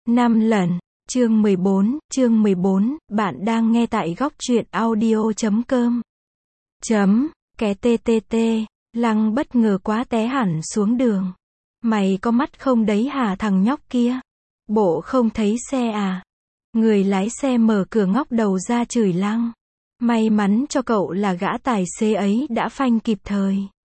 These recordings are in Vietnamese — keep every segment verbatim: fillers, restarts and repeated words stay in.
năm lần. Chương mười bốn, chương mười bốn, bạn đang nghe tại góc truyện audio chấm com. Chấm, cái tê tê tê, Lăng bất ngờ quá té hẳn xuống đường. Mày có mắt không đấy hả thằng nhóc kia? Bộ không thấy xe à? Người lái xe mở cửa ngóc đầu ra chửi Lăng. May mắn cho cậu là gã tài xế ấy đã phanh kịp thời.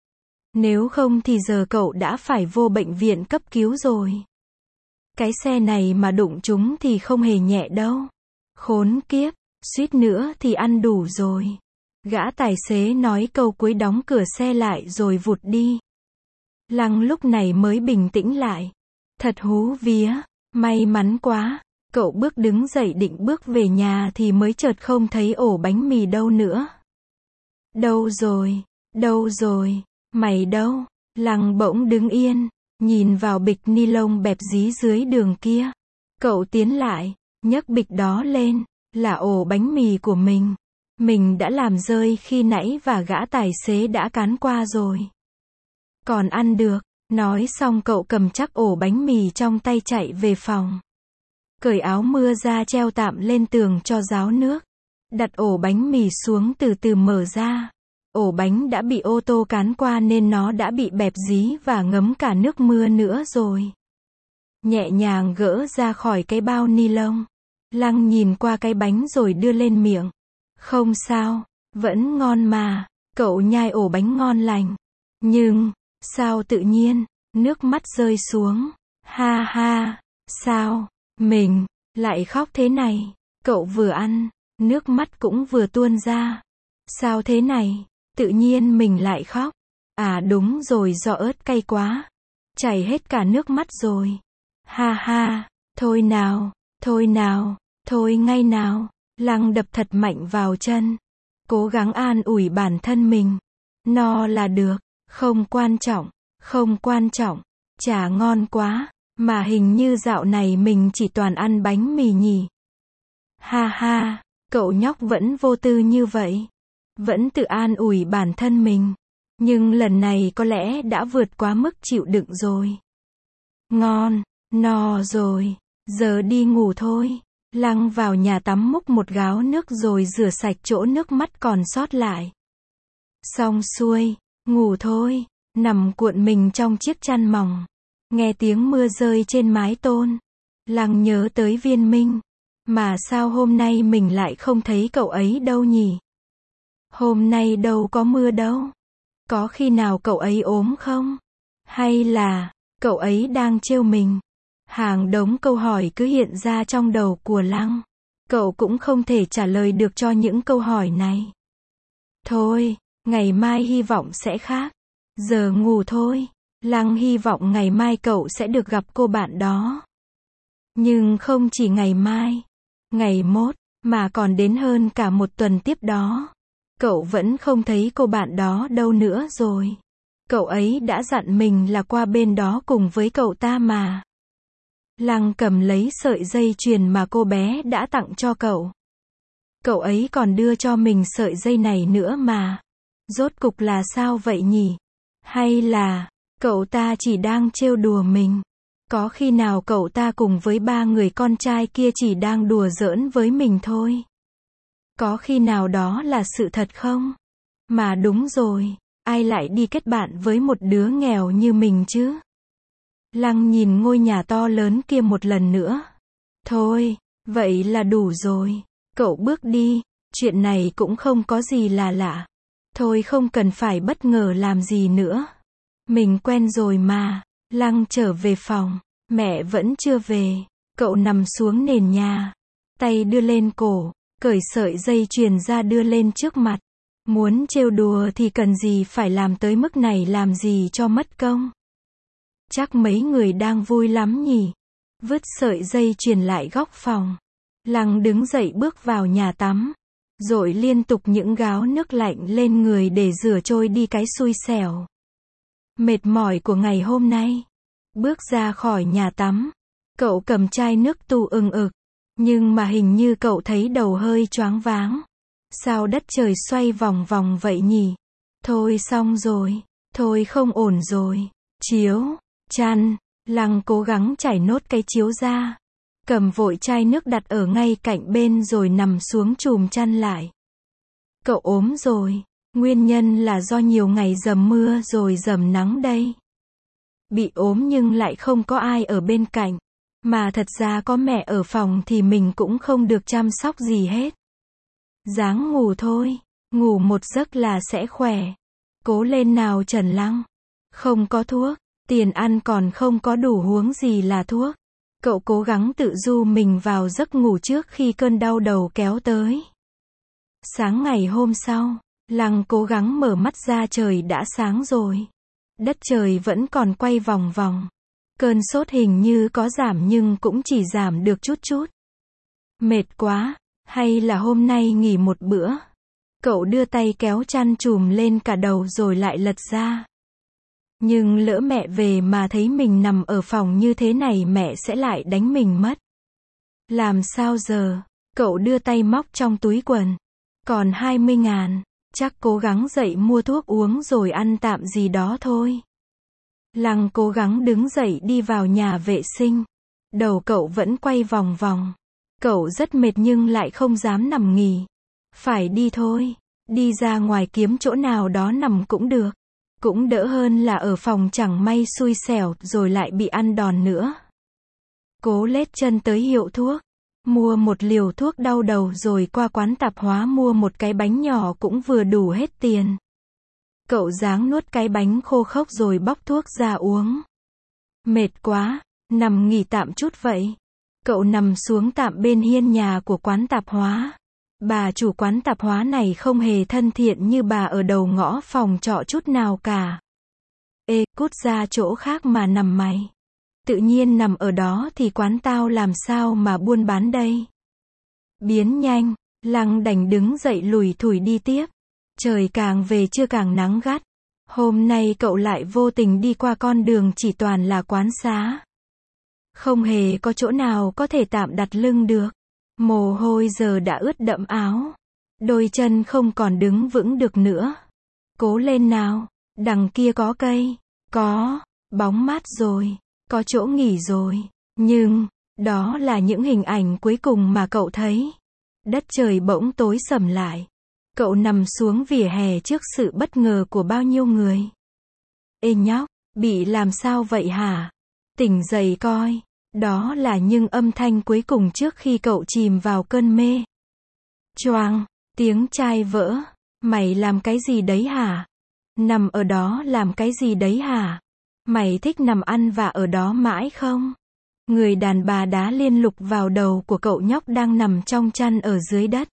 Nếu không thì giờ cậu đã phải vô bệnh viện cấp cứu rồi. Cái xe này mà đụng chúng thì không hề nhẹ đâu. Khốn kiếp, suýt nữa thì ăn đủ rồi. Gã tài xế nói câu cuối đóng cửa xe lại rồi vụt đi. Lăng lúc này mới bình tĩnh lại. Thật hú vía, may mắn quá. Cậu bước đứng dậy định bước về nhà thì mới chợt không thấy ổ bánh mì đâu nữa. Đâu rồi, đâu rồi, mày đâu? Lăng bỗng đứng yên, nhìn vào bịch ni lông bẹp dí dưới đường kia. Cậu tiến lại, nhấc bịch đó lên, là ổ bánh mì của mình. Mình đã làm rơi khi nãy và gã tài xế đã cán qua rồi. Còn ăn được, nói xong cậu cầm chắc ổ bánh mì trong tay chạy về phòng. Cởi áo mưa ra treo tạm lên tường cho ráo nước. Đặt ổ bánh mì xuống từ từ mở ra. Ổ bánh đã bị ô tô cán qua nên nó đã bị bẹp dí và ngấm cả nước mưa nữa rồi. Nhẹ nhàng gỡ ra khỏi cái bao ni lông. Lăng nhìn qua cái bánh rồi đưa lên miệng. Không sao, vẫn ngon mà. Cậu nhai ổ bánh ngon lành. Nhưng, sao tự nhiên, nước mắt rơi xuống. Ha ha, sao, mình, lại khóc thế này. Cậu vừa ăn, nước mắt cũng vừa tuôn ra. Sao thế này? Tự nhiên mình lại khóc. À đúng rồi, do ớt cay quá. Chảy hết cả nước mắt rồi. Ha ha, thôi nào, thôi nào, thôi ngay nào. Lăng đập thật mạnh vào chân. Cố gắng an ủi bản thân mình. No là được, không quan trọng, không quan trọng. Chả ngon quá, mà hình như dạo này mình chỉ toàn ăn bánh mì nhỉ. Ha ha, cậu nhóc vẫn vô tư như vậy. Vẫn tự an ủi bản thân mình. Nhưng lần này có lẽ đã vượt quá mức chịu đựng rồi. Ngon, no rồi, giờ đi ngủ thôi. Lăng vào nhà tắm múc một gáo nước rồi rửa sạch chỗ nước mắt còn sót lại. Xong xuôi, ngủ thôi, nằm cuộn mình trong chiếc chăn mỏng. Nghe tiếng mưa rơi trên mái tôn. Lăng nhớ tới Viên Minh. Mà sao hôm nay mình lại không thấy cậu ấy đâu nhỉ? Hôm nay đâu có mưa đâu. Có khi nào cậu ấy ốm không? Hay là, cậu ấy đang trêu mình? Hàng đống câu hỏi cứ hiện ra trong đầu của Lăng. Cậu cũng không thể trả lời được cho những câu hỏi này. Thôi, ngày mai hy vọng sẽ khác. Giờ ngủ thôi. Lăng hy vọng ngày mai cậu sẽ được gặp cô bạn đó. Nhưng không chỉ ngày mai, ngày mốt, mà còn đến hơn cả một tuần tiếp đó. Cậu vẫn không thấy cô bạn đó đâu nữa rồi. Cậu ấy đã dặn mình là qua bên đó cùng với cậu ta mà. Lăng cầm lấy sợi dây chuyền mà cô bé đã tặng cho cậu. Cậu ấy còn đưa cho mình sợi dây này nữa mà. Rốt cục là sao vậy nhỉ? Hay là, cậu ta chỉ đang trêu đùa mình? Có khi nào cậu ta cùng với ba người con trai kia chỉ đang đùa giỡn với mình thôi? Có khi nào đó là sự thật không? Mà đúng rồi, ai lại đi kết bạn với một đứa nghèo như mình chứ? Lăng nhìn ngôi nhà to lớn kia một lần nữa. Thôi, vậy là đủ rồi. Cậu bước đi, chuyện này cũng không có gì là lạ. Thôi không cần phải bất ngờ làm gì nữa. Mình quen rồi mà. Lăng trở về phòng. Mẹ vẫn chưa về. Cậu nằm xuống nền nhà. Tay đưa lên cổ. Cởi sợi dây chuyền ra đưa lên trước mặt. Muốn trêu đùa thì cần gì phải làm tới mức này làm gì cho mất công. Chắc mấy người đang vui lắm nhỉ. Vứt sợi dây chuyền lại góc phòng. Lăng đứng dậy bước vào nhà tắm. Rồi liên tục những gáo nước lạnh lên người để rửa trôi đi cái xui xẻo. Mệt mỏi của ngày hôm nay. Bước ra khỏi nhà tắm. Cậu cầm chai nước tu ưng ực. Nhưng mà hình như cậu thấy đầu hơi choáng váng. Sao đất trời xoay vòng vòng vậy nhỉ? Thôi xong rồi. Thôi không ổn rồi. Chiếu, chăn. Lăng cố gắng trải nốt cái chiếu ra. cầm vội chai nước đặt ở ngay cạnh bên rồi nằm xuống chùm chăn lại. Cậu ốm rồi, nguyên nhân là do nhiều ngày dầm mưa rồi dầm nắng đây. Bị ốm nhưng lại không có ai ở bên cạnh, mà thật ra có mẹ ở phòng thì mình cũng không được chăm sóc gì hết. Ráng ngủ thôi, ngủ một giấc là sẽ khỏe. Cố lên nào Trần Lăng. Không có thuốc, tiền ăn còn không có đủ huống gì là thuốc. Cậu cố gắng tự du mình vào giấc ngủ trước khi cơn đau đầu kéo tới. Sáng ngày hôm sau, Lăng cố gắng mở mắt ra, trời đã sáng rồi. Đất trời vẫn còn quay vòng vòng. Cơn sốt hình như có giảm nhưng cũng chỉ giảm được chút chút. Mệt quá, hay là hôm nay nghỉ một bữa? Cậu đưa tay kéo chăn trùm lên cả đầu rồi lại lật ra. Nhưng lỡ mẹ về mà thấy mình nằm ở phòng như thế này mẹ sẽ lại đánh mình mất. Làm sao giờ? Cậu đưa tay móc trong túi quần. Còn hai mươi ngàn, chắc cố gắng dậy mua thuốc uống rồi ăn tạm gì đó thôi. Lăng cố gắng đứng dậy đi vào nhà vệ sinh. Đầu cậu vẫn quay vòng vòng. Cậu rất mệt nhưng lại không dám nằm nghỉ. Phải đi thôi. Đi ra ngoài kiếm chỗ nào đó nằm cũng được. Cũng đỡ hơn là ở phòng chẳng may xui xẻo rồi lại bị ăn đòn nữa. Cố lết chân tới hiệu thuốc. Mua một liều thuốc đau đầu rồi qua quán tạp hóa mua một cái bánh nhỏ cũng vừa đủ hết tiền. Cậu ráng nuốt cái bánh khô khốc rồi bóc thuốc ra uống. Mệt quá, nằm nghỉ tạm chút vậy. Cậu nằm xuống tạm bên hiên nhà của quán tạp hóa. Bà chủ quán tạp hóa này không hề thân thiện như bà ở đầu ngõ phòng trọ chút nào cả. Ê, cút ra chỗ khác mà nằm mày. Tự nhiên nằm ở đó thì quán tao làm sao mà buôn bán đây. Biến nhanh, Lăng đành đứng dậy lủi thủi đi tiếp. Trời càng về trưa càng nắng gắt. Hôm nay cậu lại vô tình đi qua con đường chỉ toàn là quán xá. Không hề có chỗ nào có thể tạm đặt lưng được. Mồ hôi giờ đã ướt đẫm áo. Đôi chân không còn đứng vững được nữa. Cố lên nào, đằng kia có cây. Có, bóng mát rồi. Có chỗ nghỉ rồi. Nhưng, đó là những hình ảnh cuối cùng mà cậu thấy. Đất trời bỗng tối sầm lại. Cậu nằm xuống vỉa hè trước sự bất ngờ của bao nhiêu người. Ê nhóc, bị làm sao vậy hả? Tỉnh dậy coi. Đó là những âm thanh cuối cùng trước khi cậu chìm vào cơn mê. Choang, tiếng chai vỡ. Mày làm cái gì đấy hả? Nằm ở đó làm cái gì đấy hả? Mày thích nằm ăn vạ ở đó mãi không? Người đàn bà đá liên lục vào đầu của cậu nhóc đang nằm trong chăn ở dưới đất.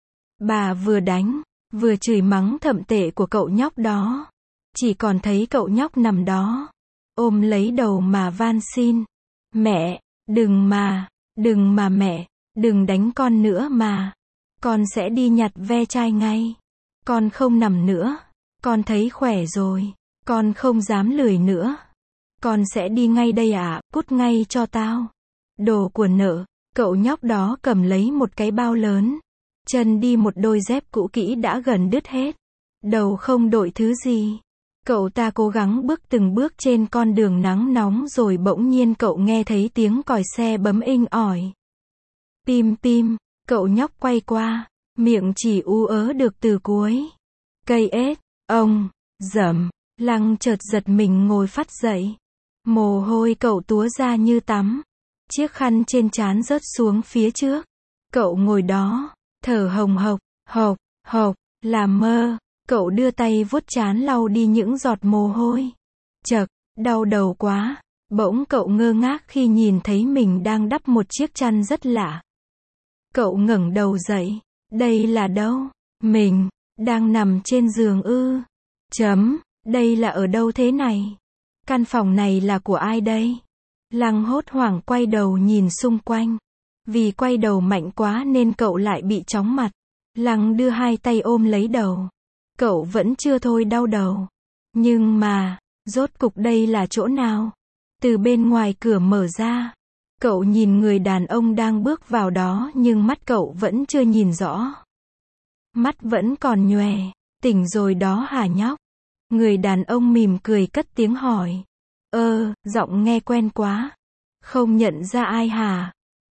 Bà vừa đánh, vừa chửi mắng thậm tệ của cậu nhóc đó. Chỉ còn thấy cậu nhóc nằm đó, ôm lấy đầu mà van xin. Mẹ, đừng mà, đừng mà mẹ, đừng đánh con nữa mà. Con sẽ đi nhặt ve chai ngay. Con không nằm nữa. Con thấy khỏe rồi. Con không dám lười nữa. Con sẽ đi ngay đây à, cút ngay cho tao. Đồ của nợ, cậu nhóc đó cầm lấy một cái bao lớn. Chân đi một đôi dép cũ kỹ đã gần đứt hết. Đầu không đội thứ gì. Cậu ta cố gắng bước từng bước trên con đường nắng nóng rồi bỗng nhiên cậu nghe thấy tiếng còi xe bấm inh ỏi. Pim pim, cậu nhóc quay qua, miệng chỉ ú ớ được từ cuối. Cây ếch, ông, dầm, Lăng chợt giật mình ngồi phắt dậy. Mồ hôi cậu túa ra như tắm. Chiếc khăn trên trán rớt xuống phía trước. Cậu ngồi đó, thở hồng hộc, hộc, hộc, làm mơ. Cậu đưa tay vuốt trán lau đi những giọt mồ hôi. Chậc, đau đầu quá. Bỗng cậu ngơ ngác khi nhìn thấy mình đang đắp một chiếc chăn rất lạ. Cậu ngẩng đầu dậy. Đây là đâu? Mình đang nằm trên giường ư? Chấm, đây là ở đâu thế này? Căn phòng này là của ai đây? Lăng hốt hoảng quay đầu nhìn xung quanh. Vì quay đầu mạnh quá nên cậu lại bị chóng mặt. Lăng đưa hai tay ôm lấy đầu. Cậu vẫn chưa thôi đau đầu. Nhưng mà, rốt cục đây là chỗ nào? Từ bên ngoài cửa mở ra. Cậu nhìn người đàn ông đang bước vào đó nhưng mắt cậu vẫn chưa nhìn rõ. Mắt vẫn còn nhòe. Tỉnh rồi đó hả nhóc? Người đàn ông mỉm cười cất tiếng hỏi. Ơ, giọng nghe quen quá. Không nhận ra ai hả?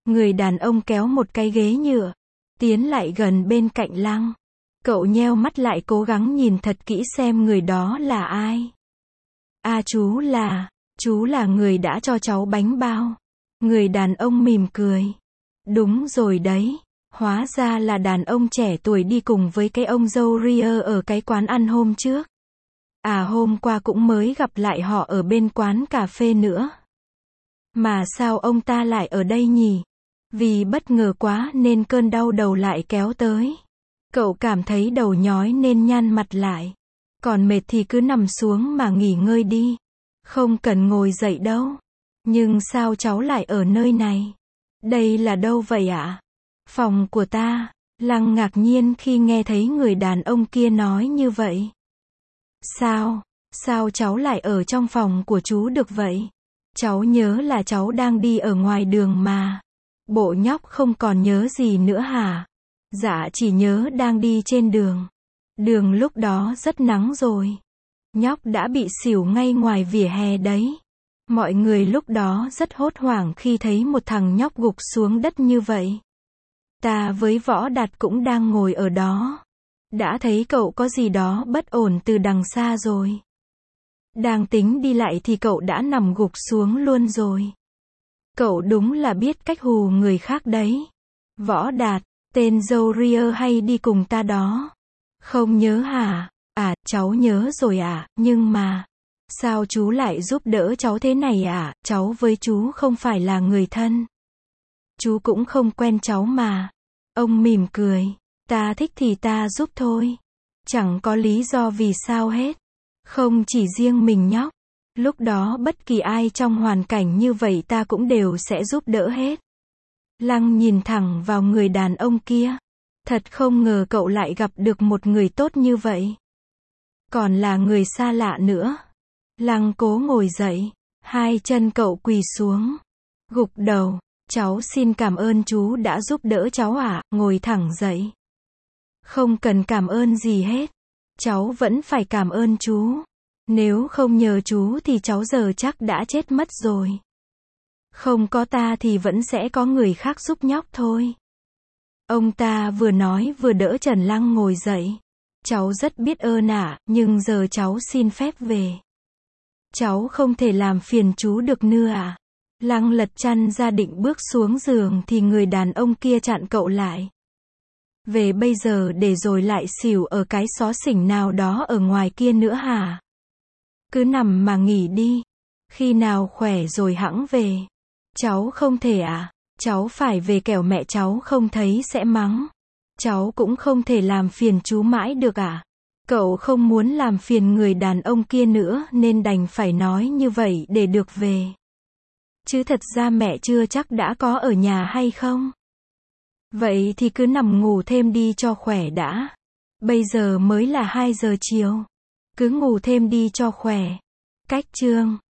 Người đàn ông kéo một cái ghế nhựa, tiến lại gần bên cạnh Lăng. Cậu nheo mắt lại cố gắng nhìn thật kỹ xem người đó là ai. À chú là, chú là người đã cho cháu bánh bao. Người đàn ông mỉm cười. Đúng rồi đấy, hóa ra là đàn ông trẻ tuổi đi cùng với cái ông dâu ria ở cái quán ăn hôm trước. À hôm qua cũng mới gặp lại họ ở bên quán cà phê nữa. Mà sao ông ta lại ở đây nhỉ? Vì bất ngờ quá nên cơn đau đầu lại kéo tới. Cậu cảm thấy đầu nhói nên nhăn mặt lại. Còn mệt thì cứ nằm xuống mà nghỉ ngơi đi. Không cần ngồi dậy đâu. Nhưng sao cháu lại ở nơi này? Đây là đâu vậy ạ? Phòng của ta. Lăng ngạc nhiên khi nghe thấy người đàn ông kia nói như vậy. Sao? Sao cháu lại ở trong phòng của chú được vậy? Cháu nhớ là cháu đang đi ở ngoài đường mà. Bộ nhóc không còn nhớ gì nữa hả? Dạ chỉ nhớ đang đi trên đường. Đường lúc đó rất nắng rồi. Nhóc đã bị xỉu ngay ngoài vỉa hè đấy. Mọi người lúc đó rất hốt hoảng khi thấy một thằng nhóc gục xuống đất như vậy. Ta với Võ Đạt cũng đang ngồi ở đó. Đã thấy cậu có gì đó bất ổn từ đằng xa rồi. Đang tính đi lại thì cậu đã nằm gục xuống luôn rồi. Cậu đúng là biết cách hù người khác đấy. Võ Đạt, tên dâu ria hay đi cùng ta đó. Không nhớ hả? À, cháu nhớ rồi à, nhưng mà... Sao chú lại giúp đỡ cháu thế này à? Cháu với chú không phải là người thân. Chú cũng không quen cháu mà. Ông mỉm cười. Ta thích thì ta giúp thôi. Chẳng có lý do vì sao hết. Không chỉ riêng mình nhóc. Lúc đó bất kỳ ai trong hoàn cảnh như vậy ta cũng đều sẽ giúp đỡ hết. Lăng nhìn thẳng vào người đàn ông kia. Thật không ngờ cậu lại gặp được một người tốt như vậy. Còn là người xa lạ nữa. Lăng cố ngồi dậy. Hai chân cậu quỳ xuống. Gục đầu. Cháu xin cảm ơn chú đã giúp đỡ cháu ạ. Ngồi thẳng dậy. Không cần cảm ơn gì hết. Cháu vẫn phải cảm ơn chú. Nếu không nhờ chú thì cháu giờ chắc đã chết mất rồi. Không có ta thì vẫn sẽ có người khác giúp nhóc thôi. Ông ta vừa nói vừa đỡ Trần Lăng ngồi dậy. Cháu rất biết ơn ạ, nhưng giờ cháu xin phép về. Cháu không thể làm phiền chú được nữa ạ. Lăng lật chăn ra định bước xuống giường thì người đàn ông kia chặn cậu lại. Về bây giờ để rồi lại xỉu ở cái xó xỉnh nào đó ở ngoài kia nữa hả? Cứ nằm mà nghỉ đi. Khi nào khỏe rồi hẵng về. Cháu không thể à? Cháu phải về kẻo mẹ cháu không thấy sẽ mắng. Cháu cũng không thể làm phiền chú mãi được à? Cậu không muốn làm phiền người đàn ông kia nữa nên đành phải nói như vậy để được về. Chứ thật ra mẹ chưa chắc đã có ở nhà hay không? Vậy thì cứ nằm ngủ thêm đi cho khỏe đã. Bây giờ mới là hai giờ chiều. Cứ ngủ thêm đi cho khỏe. Cách chương